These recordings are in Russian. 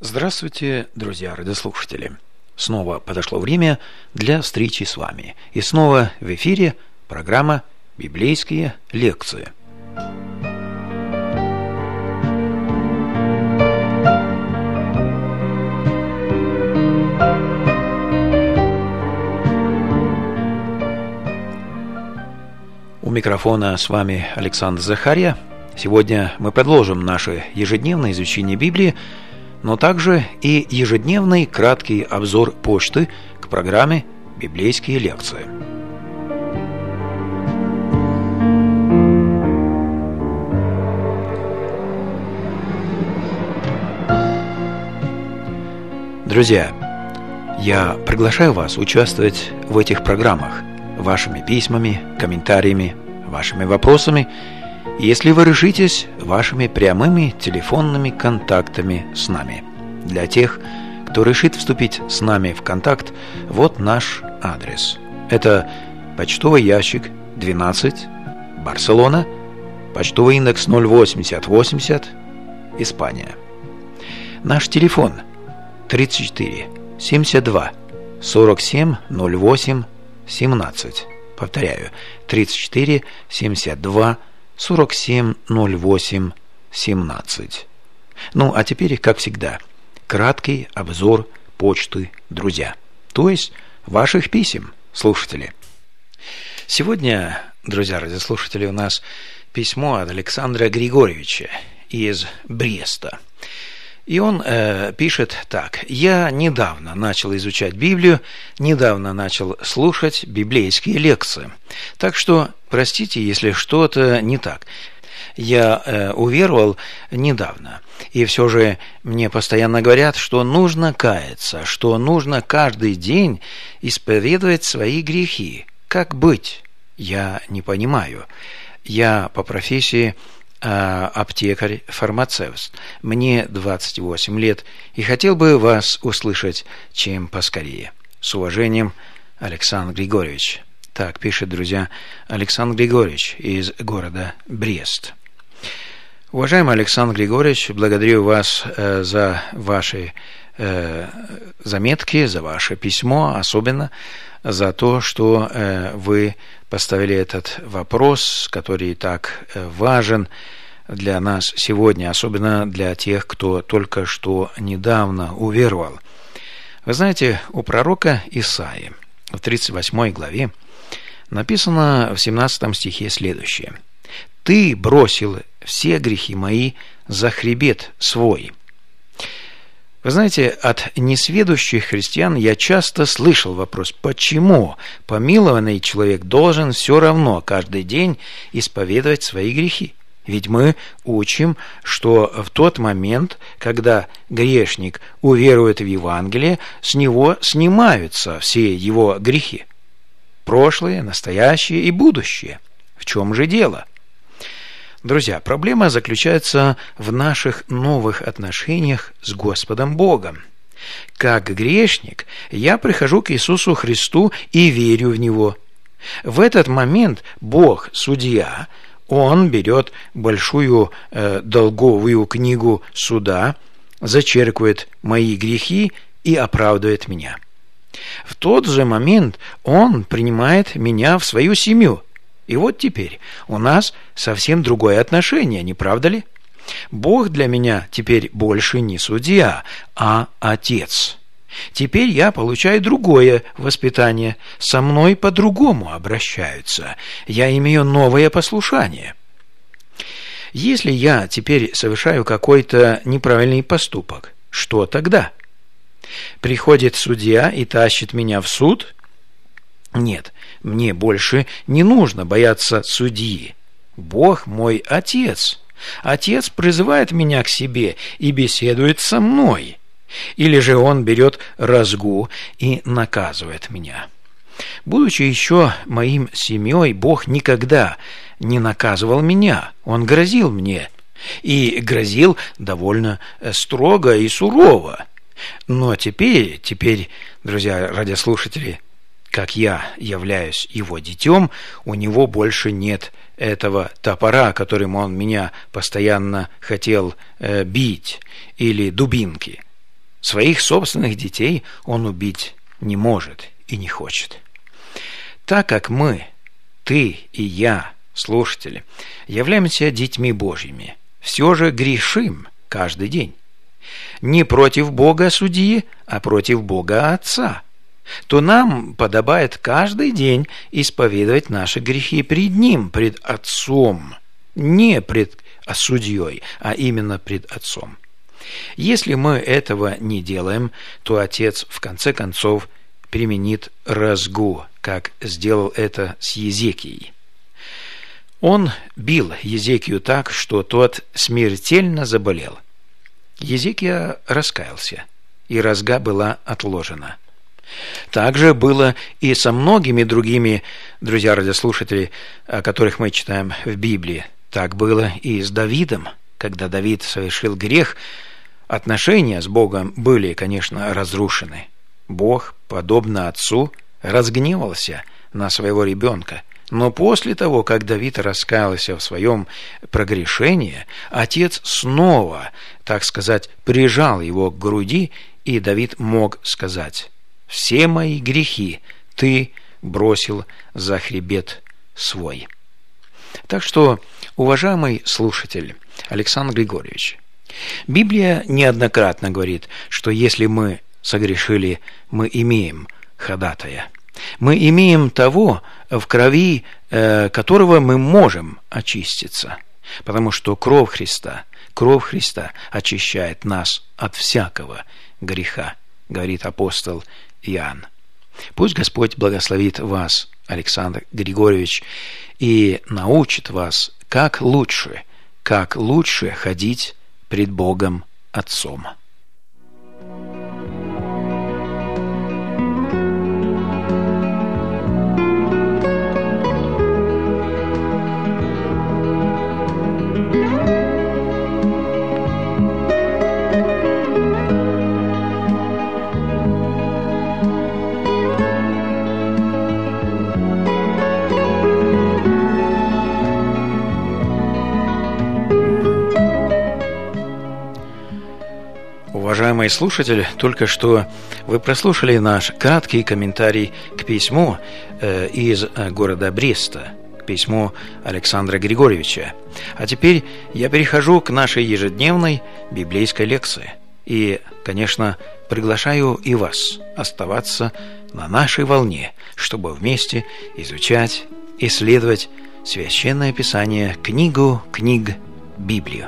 Здравствуйте, друзья радиослушатели! Снова подошло время для встречи с вами. И снова в эфире программа «Библейские лекции». У микрофона с вами Александр Захарья. Сегодня мы продолжим наше ежедневное изучение Библии, но также и ежедневный краткий обзор почты к программе «Библейские лекции». Друзья, я приглашаю вас участвовать в этих программах вашими письмами, комментариями, вашими вопросами, если вы решитесь, вашими прямыми телефонными контактами с нами. Для тех, кто решит вступить с нами в контакт, вот наш адрес. Это почтовый ящик 12, Барселона, почтовый индекс 08080, Испания. Наш телефон 34 72 47 08 17. Повторяю, 34 72 47 08 17. Ну, а теперь, как всегда, краткий обзор почты, друзья. То есть ваших писем, слушатели. Сегодня, друзья радиослушатели, у нас письмо от Александра Григорьевича из Бреста. И он пишет так: «Я недавно начал изучать Библию, недавно начал слушать библейские лекции. Так что, простите, если что-то не так. Я уверовал недавно, и все же мне постоянно говорят, что нужно каяться, что нужно каждый день исповедовать свои грехи. Как быть? Я не понимаю. Я по профессии аптекарь-фармацевт. Мне 28 лет, и хотел бы вас услышать чем поскорее. С уважением, Александр Григорьевич». Так пишет, друзья, Александр Григорьевич из города Брест. Уважаемый Александр Григорьевич, благодарю вас за ваши заметки, за ваше письмо, особенно за то, что вы поставили этот вопрос, который так важен для нас сегодня, особенно для тех, кто только что недавно уверовал. Вы знаете, у пророка Исаии в 38 главе написано в 17 стихе следующее: «Ты бросил все грехи мои за хребет свой». Вы знаете, от несведущих христиан я часто слышал вопрос: почему помилованный человек должен все равно каждый день исповедовать свои грехи? Ведь мы учим, что в тот момент, когда грешник уверует в Евангелие, с него снимаются все его грехи. Прошлые, настоящие и будущие. В чем же дело? Друзья, проблема заключается в наших новых отношениях с Господом Богом. Как грешник, я прихожу к Иисусу Христу и верю в Него. В этот момент Бог, судья, Он берет большую долговую книгу суда, зачеркивает мои грехи и оправдывает меня. В тот же момент Он принимает меня в свою семью. И вот теперь у нас совсем другое отношение, не правда ли? Бог для меня теперь больше не судья, а Отец. Теперь я получаю другое воспитание, со мной по-другому обращаются, я имею новое послушание. Если я теперь совершаю какой-то неправильный поступок, что тогда? Приходит судья и тащит меня в суд? Нет, мне больше не нужно бояться судьи. Бог мой Отец. Отец призывает меня к себе и беседует со мной. Или же Он берет разгул и наказывает меня. Будучи еще моим семьей, Бог никогда не наказывал меня. Он грозил мне. И грозил довольно строго и сурово. Но теперь, друзья радиослушатели, как я являюсь его детем, у него больше нет этого топора, которым он меня постоянно хотел бить, или дубинки. Своих собственных детей он убить не может и не хочет. Так как мы, ты и я, слушатели, являемся детьми Божьими, все же грешим каждый день. Не против Бога Судьи, а против Бога Отца. То нам подобает каждый день исповедовать наши грехи пред Ним, пред Отцом, не пред Судьей, а именно пред Отцом. Если мы этого не делаем, то Отец в конце концов применит разгу, как сделал это с Езекией. Он бил Езекию так, что тот смертельно заболел. Езекия раскаялся, и разга была отложена. Так же было и со многими другими, друзья-радиослушатели, о которых мы читаем в Библии. Так было и с Давидом. Когда Давид совершил грех, отношения с Богом были, конечно, разрушены. Бог, подобно отцу, разгневался на своего ребенка. Но после того, как Давид раскаялся в своем прогрешении, отец снова, так сказать, прижал его к груди, и Давид мог сказать: «Все мои грехи ты бросил за хребет свой». Так что, уважаемый слушатель Александр Григорьевич, Библия неоднократно говорит, что если мы согрешили, мы имеем ходатая. Мы имеем того, в крови которого мы можем очиститься, потому что кровь Христа очищает нас от всякого греха, говорит апостол Иоанн. Пусть Господь благословит вас, Александр Григорьевич, и научит вас, как лучше ходить пред Богом Отцом. Уважаемые слушатели, только что вы прослушали наш краткий комментарий к письму из города Бреста, к письму Александра Григорьевича. А теперь я перехожу к нашей ежедневной библейской лекции. И, конечно, приглашаю и вас оставаться на нашей волне, чтобы вместе изучать, исследовать Священное Писание, книгу книг, Библию.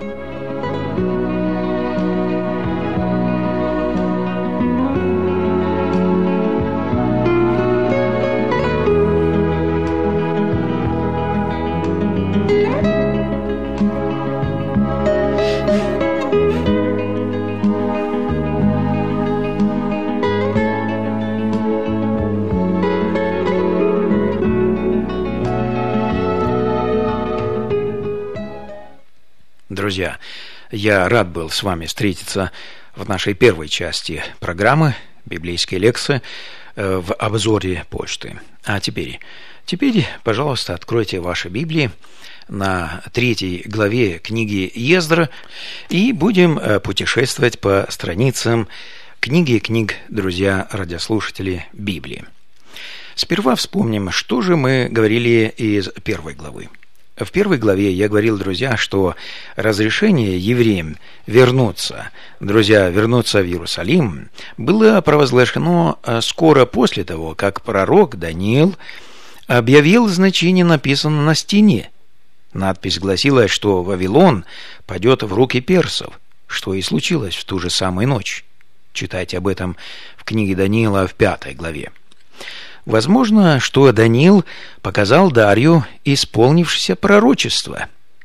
Друзья, я рад был с вами встретиться в нашей первой части программы «Библейские лекции» в обзоре почты. А теперь, пожалуйста, откройте ваши Библии на 3 главе книги Ездра и будем путешествовать по страницам книги книг, друзья, радиослушатели Библии. Сперва вспомним, что же мы говорили из 1 главы. В 1 главе я говорил, друзья, что разрешение евреям вернуться в Иерусалим было провозглашено скоро после того, как пророк Даниил объявил значение, написанное на стене. Надпись гласила, что Вавилон падет в руки персов, что и случилось в ту же самую ночь. Читайте об этом в книге Даниила в 5 главе. Возможно, что Даниил показал Дарию исполнившееся пророчество,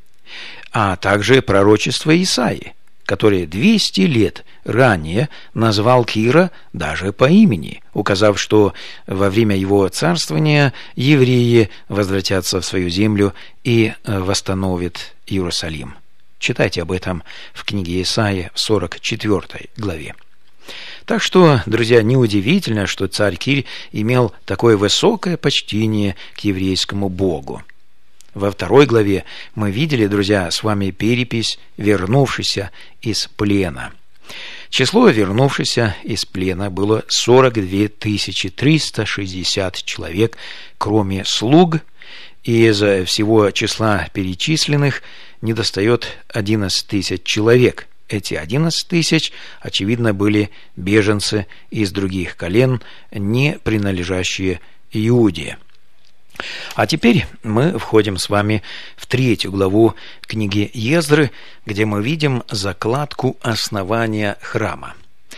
а также пророчество Исаии, который 200 лет ранее назвал Кира даже по имени, указав, что во время его царствования евреи возвратятся в свою землю и восстановят Иерусалим. Читайте об этом в книге Исаии в 44 главе. Так что, друзья, неудивительно, что царь Кир имел такое высокое почтение к еврейскому Богу. Во 2 главе мы видели, друзья, с вами перепись вернувшихся из плена. Число вернувшихся из плена было 42 360 человек, кроме слуг, и из всего числа перечисленных недостает 11 тысяч человек. Эти 11 тысяч, очевидно, были беженцы из других колен, не принадлежащие Иуде. А теперь мы входим с вами в 3 главу книги Ездры, где мы видим закладку основания храма.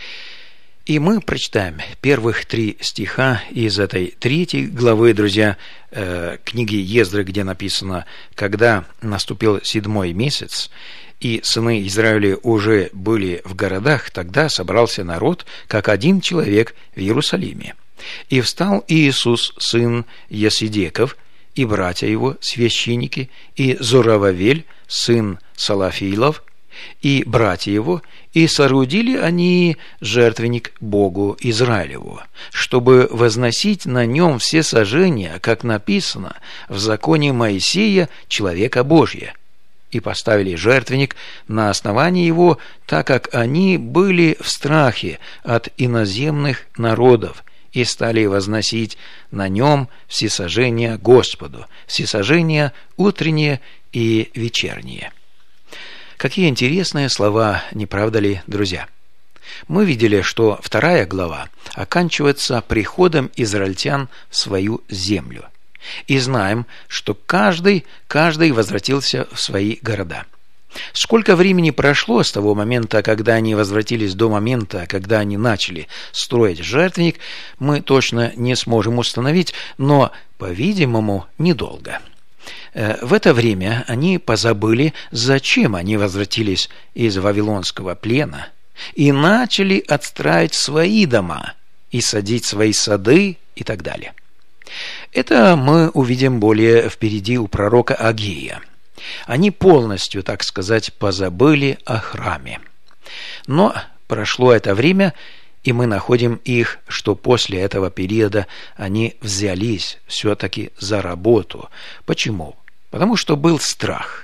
И мы прочитаем первых 3 стиха из этой 3 главы, друзья, книги Ездры, где написано: «Когда наступил 7-й месяц, и сыны Израиля уже были в городах, тогда собрался народ, как один человек в Иерусалиме. И встал Иисус, сын Есидеков, и братья его, священники, и Зоровавель, сын Салафилов, и братья его, и соорудили они жертвенник Богу Израилеву, чтобы возносить на нем все сожжения, как написано в законе Моисея, человека Божия. И поставили жертвенник на основании его, так как они были в страхе от иноземных народов, и стали возносить на нем всесожжения Господу, всесожжения утренние и вечерние». Какие интересные слова, не правда ли, друзья? Мы видели, что 2 глава оканчивается приходом израильтян в свою землю. И знаем, что каждый возвратился в свои города. Сколько времени прошло с того момента, когда они возвратились, до момента, когда они начали строить жертвенник, мы точно не сможем установить, но, по-видимому, недолго. В это время они позабыли, зачем они возвратились из вавилонского плена, и начали отстраивать свои дома и садить свои сады и так далее. Это мы увидим более впереди у пророка Агея. Они полностью, так сказать, позабыли о храме. Но прошло это время, и мы находим их, что после этого периода они взялись все-таки за работу. Почему? Потому что был страх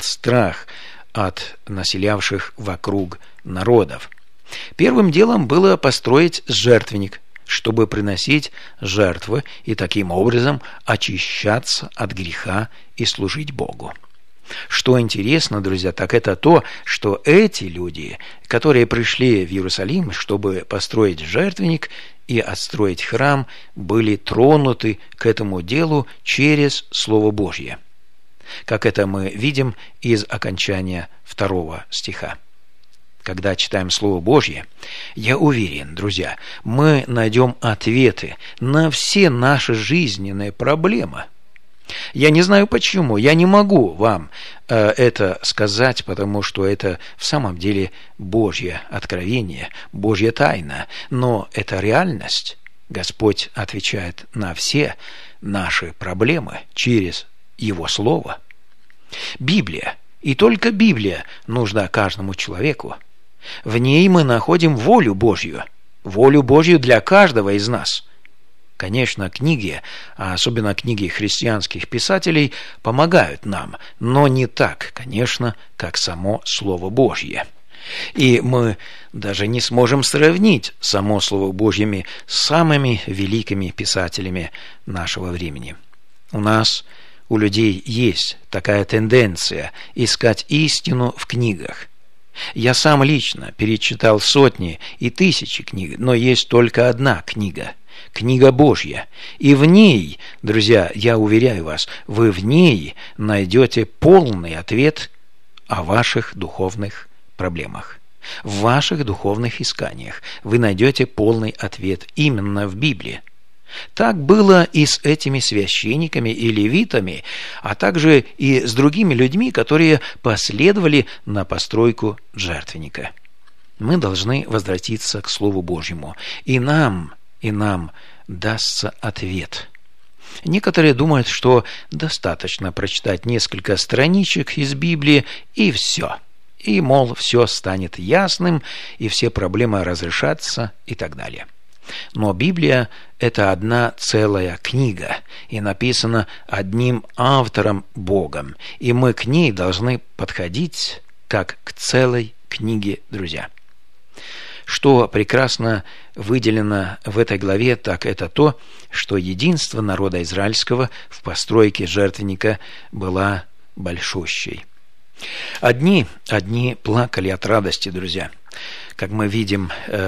от населявших вокруг народов. Первым делом было построить жертвенник, чтобы приносить жертвы и таким образом очищаться от греха и служить Богу. Что интересно, друзья, так это то, что эти люди, которые пришли в Иерусалим, чтобы построить жертвенник и отстроить храм, были тронуты к этому делу через Слово Божье, как это мы видим из окончания 2 стиха. Когда читаем Слово Божье, я уверен, друзья, мы найдем ответы на все наши жизненные проблемы. Я не знаю почему, я не могу вам это сказать, потому что это в самом деле Божье откровение, Божья тайна, но это реальность. Господь отвечает на все наши проблемы через Его Слово. Библия, и только Библия нужна каждому человеку. В ней мы находим волю Божью для каждого из нас. Конечно, книги, а особенно книги христианских писателей, помогают нам, но не так, конечно, как само Слово Божье. И мы даже не сможем сравнить само Слово Божье с самыми великими писателями нашего времени. У людей есть такая тенденция искать истину в книгах. Я сам лично перечитал сотни и тысячи книг, но есть только одна книга – Книга Божья. И в ней, друзья, я уверяю вас, вы в ней найдете полный ответ о ваших духовных проблемах. В ваших духовных исканиях вы найдете полный ответ именно в Библии. Так было и с этими священниками и левитами, а также и с другими людьми, которые последовали на постройку жертвенника. Мы должны возвратиться к Слову Божьему, и нам дастся ответ. Некоторые думают, что достаточно прочитать несколько страничек из Библии, и все. И, мол, все станет ясным, и все проблемы разрешатся, и так далее. Но Библия – это одна целая книга, и написана одним автором Богом, и мы к ней должны подходить как к целой книге, друзья. Что прекрасно выделено в этой главе, так это то, что единство народа израильского в постройке жертвенника была большущей. Одни плакали от радости, друзья, как мы видим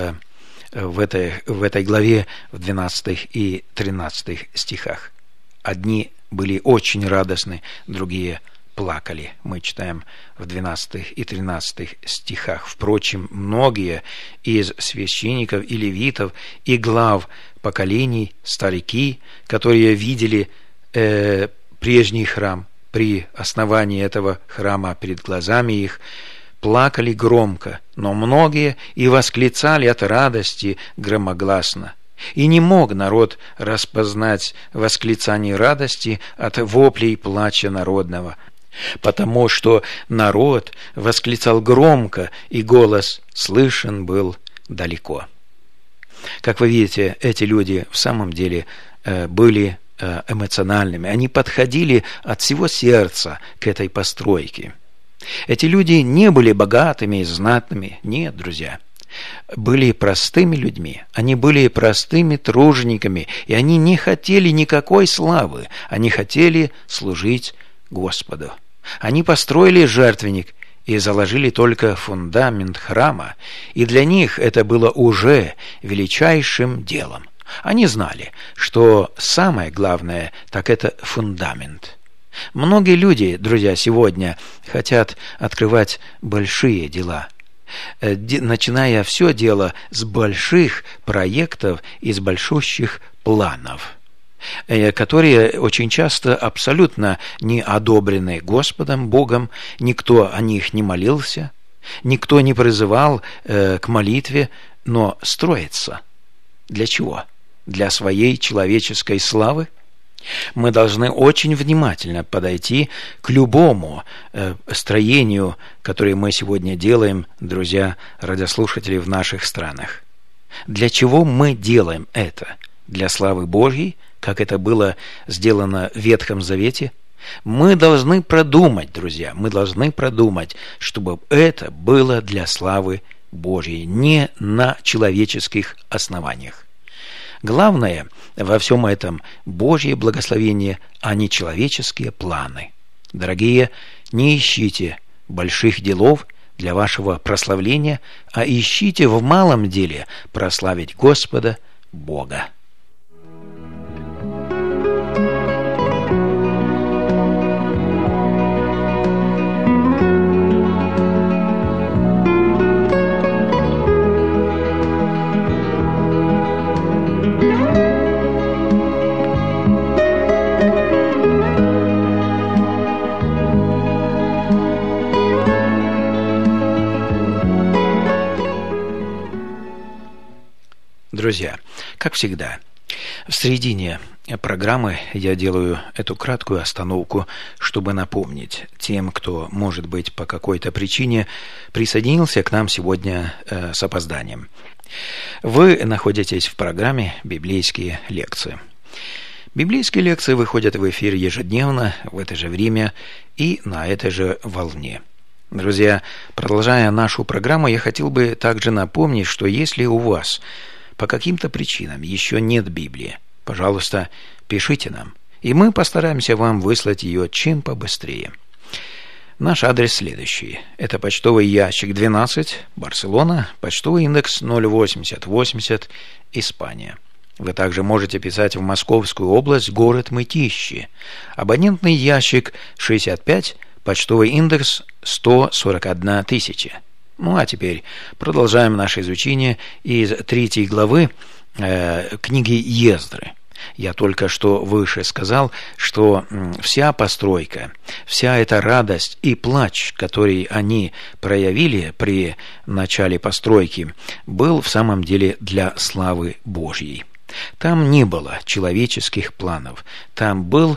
в этой главе в 12 и 13 стихах. Одни были очень радостны, другие плакали. Мы читаем в 12 и 13 стихах. Впрочем, многие из священников и левитов и глав поколений, старики, которые видели прежний храм, при основании этого храма перед глазами их, плакали громко, но многие и восклицали от радости громогласно. И не мог народ распознать восклицание радости от воплей плача народного, потому что народ восклицал громко, и голос слышен был далеко. Как вы видите, эти люди в самом деле были эмоциональными. Они подходили от всего сердца к этой постройке. Эти люди не были богатыми и знатными. Нет, друзья. Были простыми людьми. Они были простыми тружениками. И они не хотели никакой славы. Они хотели служить Господу. Они построили жертвенник и заложили только фундамент храма. И для них это было уже величайшим делом. Они знали, что самое главное, так это фундамент. Многие люди, друзья, сегодня хотят открывать большие дела, начиная все дело с больших проектов и с большущих планов, которые очень часто абсолютно не одобрены Господом, Богом, никто о них не молился, никто не призывал к молитве, но строится. Для чего? Для своей человеческой славы? Мы должны очень внимательно подойти к любому строению, которое мы сегодня делаем, друзья, радиослушатели в наших странах. Для чего мы делаем это? Для славы Божьей, как это было сделано в Ветхом Завете? Мы должны продумать, друзья, чтобы это было для славы Божьей, не на человеческих основаниях. Главное во всем этом Божье благословение, а не человеческие планы. Дорогие, не ищите больших делов для вашего прославления, а ищите в малом деле прославить Господа Бога. Друзья, как всегда, в середине программы я делаю эту краткую остановку, чтобы напомнить тем, кто, может быть, по какой-то причине присоединился к нам сегодня с опозданием. Вы находитесь в программе «Библейские лекции». Библейские лекции выходят в эфир ежедневно, в это же время и на этой же волне. Друзья, продолжая нашу программу, я хотел бы также напомнить, что если у вас по каким-то причинам еще нет Библии, пожалуйста, пишите нам, и мы постараемся вам выслать ее чем побыстрее. Наш адрес следующий. Это почтовый ящик 12, Барселона, почтовый индекс 08080, Испания. Вы также можете писать в Московскую область, город Мытищи. Абонентный ящик 65, почтовый индекс 141 тысяча. Ну а теперь продолжаем наше изучение из 3 главы книги Ездры. Я только что выше сказал, что вся постройка, вся эта радость и плач, который они проявили при начале постройки, был в самом деле для славы Божьей. Там не было человеческих планов, там было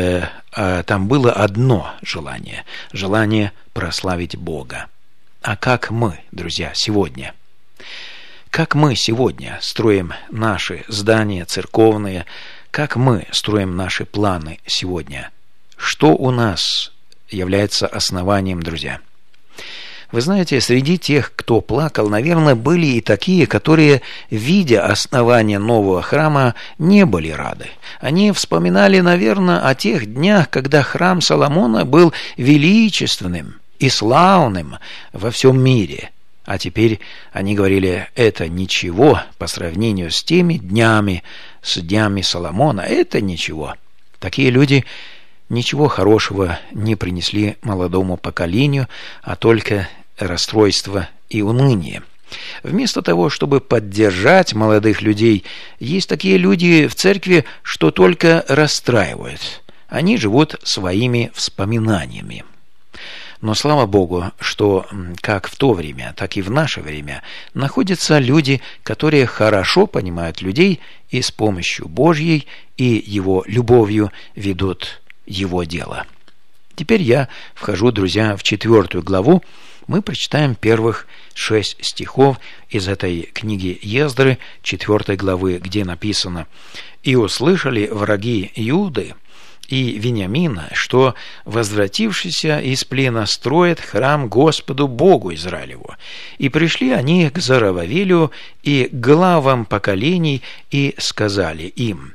одно желание прославить Бога. А как мы, друзья, сегодня? Как мы сегодня строим наши здания церковные? Как мы строим наши планы сегодня? Что у нас является основанием, друзья? Вы знаете, среди тех, кто плакал, наверное, были и такие, которые, видя основание нового храма, не были рады. Они вспоминали, наверное, о тех днях, когда храм Соломона был величественным и славным во всем мире. А теперь они говорили, это ничего по сравнению с теми днями, с днями Соломона, это ничего. Такие люди ничего хорошего не принесли молодому поколению, а только расстройство и уныние. Вместо того, чтобы поддержать молодых людей, есть такие люди в церкви, что только расстраивают. Они живут своими воспоминаниями. Но слава Богу, что как в то время, так и в наше время находятся люди, которые хорошо понимают людей и с помощью Божьей и Его любовью ведут Его дело. Теперь я вхожу, друзья, в 4 главу. Мы прочитаем первых 6 стихов из этой книги Ездры, 4 главы, где написано: «И услышали враги Иуды и Вениамина, что возвратившийся из плена строит храм Господу Богу Израилеву. И пришли они к Зоровавелю и главам поколений и сказали им: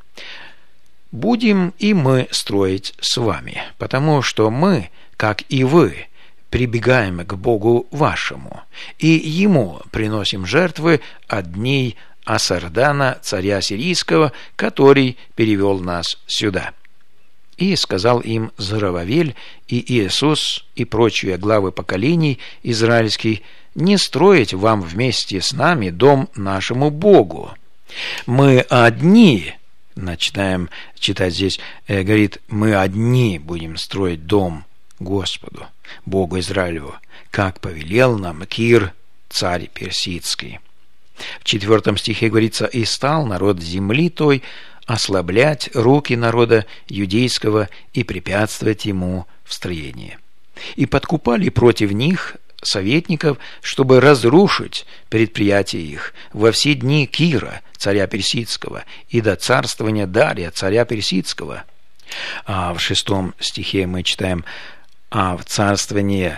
будем и мы строить с вами, потому что мы, как и вы, прибегаем к Богу вашему, и Ему приносим жертвы от дней Асардана, царя сирийского, который перевел нас сюда». И сказал им Зоровавель и Иисус и прочие главы поколений израильских: не строить вам вместе с нами дом нашему Богу. Мы одни, начинаем читать здесь, говорит, мы одни будем строить дом Господу, Богу Израилеву, как повелел нам Кир, царь персидский. В 4 стихе говорится: и стал народ земли той ослаблять руки народа юдейского и препятствовать ему в строении. И подкупали против них советников, чтобы разрушить предприятия их во все дни Кира, царя персидского, и до царствования Дария, царя персидского. А в 6 стихе мы читаем: а в царствование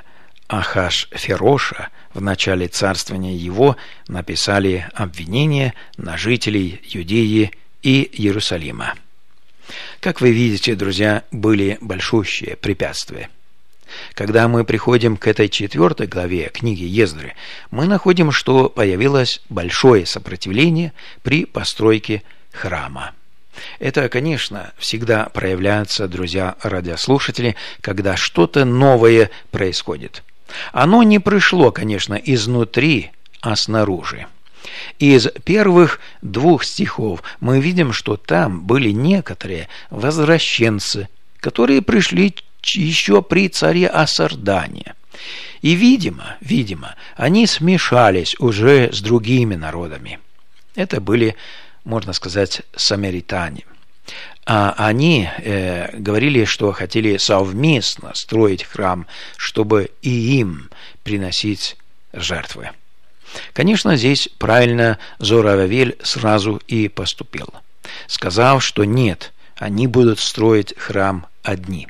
Ахашфероша, в начале царствования его, написали обвинения на жителей Юдеи и Иерусалима. Как вы видите, друзья, были большущие препятствия. Когда мы приходим к этой 4 главе книги Ездры, мы находим, что появилось большое сопротивление при постройке храма. Это, конечно, всегда проявляется, друзья радиослушатели, когда что-то новое происходит. Оно не пришло, конечно, изнутри, а снаружи. Из первых 2 стихов мы видим, что там были некоторые возвращенцы, которые пришли еще при царе Асардане. И, видимо, они смешались уже с другими народами. Это были, можно сказать, самаритяне. А они говорили, что хотели совместно строить храм, чтобы и им приносить жертвы. Конечно, здесь правильно Зоровавель сразу и поступил, сказав, что нет, они будут строить храм одни.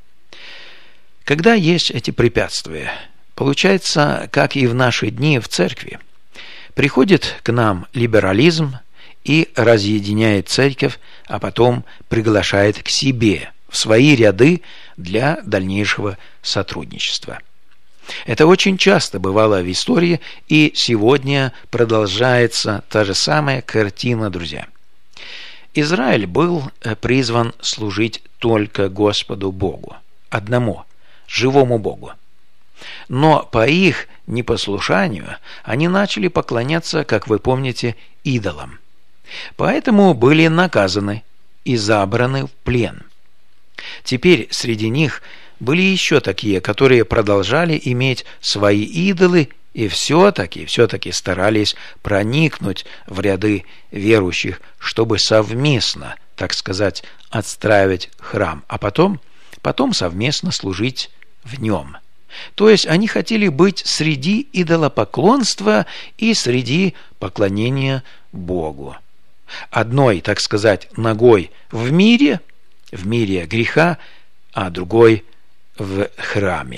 Когда есть эти препятствия, получается, как и в наши дни в церкви, приходит к нам либерализм и разъединяет церковь, а потом приглашает к себе в свои ряды для дальнейшего сотрудничества. Это очень часто бывало в истории, и сегодня продолжается та же самая картина, друзья. Израиль был призван служить только Господу Богу, одному, живому Богу. Но по их непослушанию они начали поклоняться, как вы помните, идолам. Поэтому были наказаны и забраны в плен. Теперь среди них были еще такие, которые продолжали иметь свои идолы и все-таки старались проникнуть в ряды верующих, чтобы совместно, так сказать, отстраивать храм, а потом совместно служить в нем. То есть они хотели быть среди идолопоклонства и среди поклонения Богу. Одной, так сказать, ногой в мире греха, а другой в храме.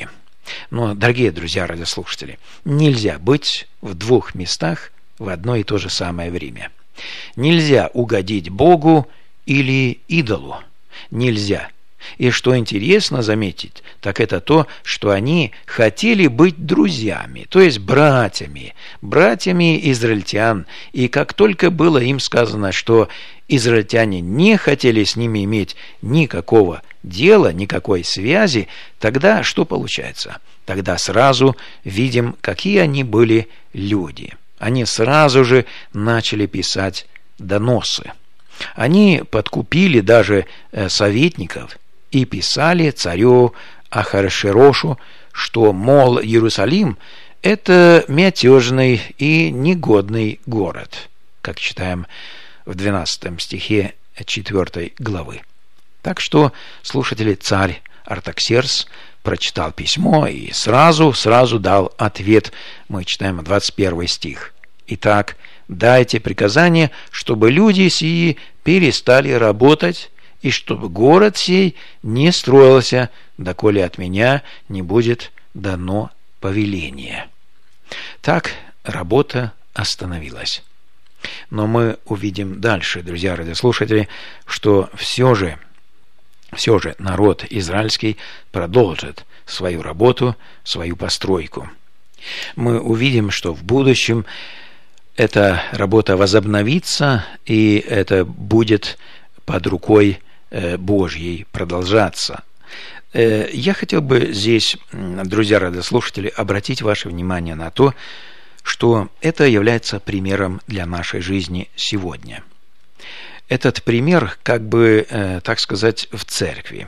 Но, дорогие друзья радиослушатели, нельзя быть в двух местах в одно и то же самое время. Нельзя угодить Богу или идолу. Нельзя. И что интересно заметить, так это то, что они хотели быть друзьями, то есть братьями израильтян. И как только было им сказано, что израильтяне не хотели с ними иметь никакого дела, никакой связи, тогда что получается? Тогда сразу видим, какие они были люди. Они сразу же начали писать доносы. Они подкупили даже советников и писали царю Ахашверошу, что, мол, Иерусалим – это мятежный и негодный город, как читаем в 12 стихе 4 главы. Так что, слушатели, царь Артаксеркс прочитал письмо и сразу дал ответ. Мы читаем 21 стих. «Итак, дайте приказание, чтобы люди сии перестали работать, и чтобы город сей не строился, доколе от меня не будет дано повеление». Так работа остановилась. Но мы увидим дальше, друзья радиослушатели, что все же народ израильский продолжит свою работу, свою постройку. Мы увидим, что в будущем эта работа возобновится, и это будет под рукой Божьей продолжаться. Я хотел бы здесь, друзья радиослушатели, обратить ваше внимание на то, что это является примером для нашей жизни сегодня. Этот пример, так сказать, в церкви.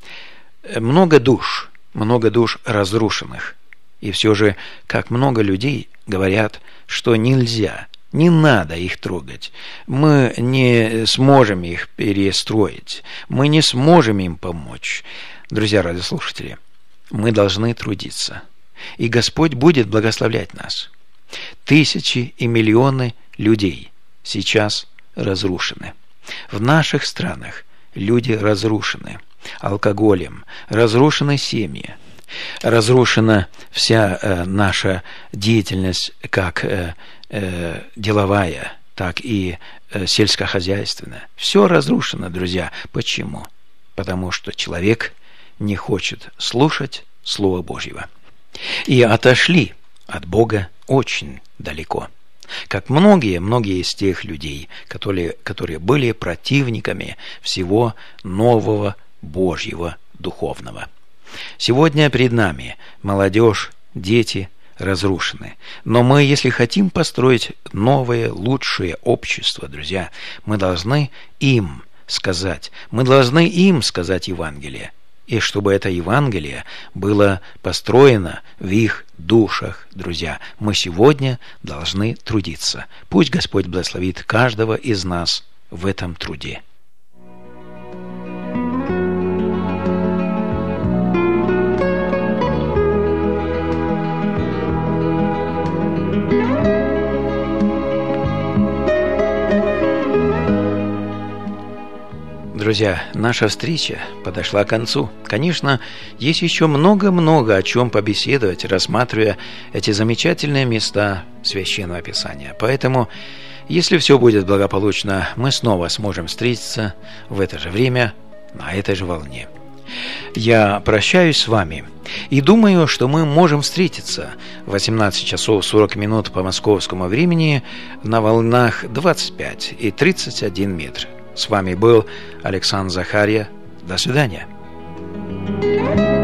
Много душ разрушенных. И все же, как много людей говорят, что нельзя, не надо их трогать. Мы не сможем их перестроить. Мы не сможем им помочь. Друзья радиослушатели, мы должны трудиться. И Господь будет благословлять нас. Тысячи и миллионы людей сейчас разрушены. В наших странах люди разрушены алкоголем, разрушены семьи, разрушена вся наша деятельность как деловая, так и сельскохозяйственная. Все разрушено, друзья. Почему? Потому что человек не хочет слушать Слова Божьего. И отошли от Бога очень далеко. Как многие из тех людей, которые были противниками всего нового Божьего духовного. Сегодня перед нами молодежь, дети разрушены. Но мы, если хотим построить новое, лучшее общество, друзья, мы должны им сказать Евангелие. И чтобы это Евангелие было построено в их душах, друзья, мы сегодня должны трудиться. Пусть Господь благословит каждого из нас в этом труде. Друзья, наша встреча подошла к концу. Конечно, есть еще много о чем побеседовать, рассматривая эти замечательные места Священного Писания. Поэтому, если все будет благополучно, мы снова сможем встретиться в это же время, на этой же волне. Я прощаюсь с вами и думаю, что мы можем встретиться в 18 часов 40 минут по московскому времени на волнах 25 и 31 метр. С вами был Александр Захарья. До свидания.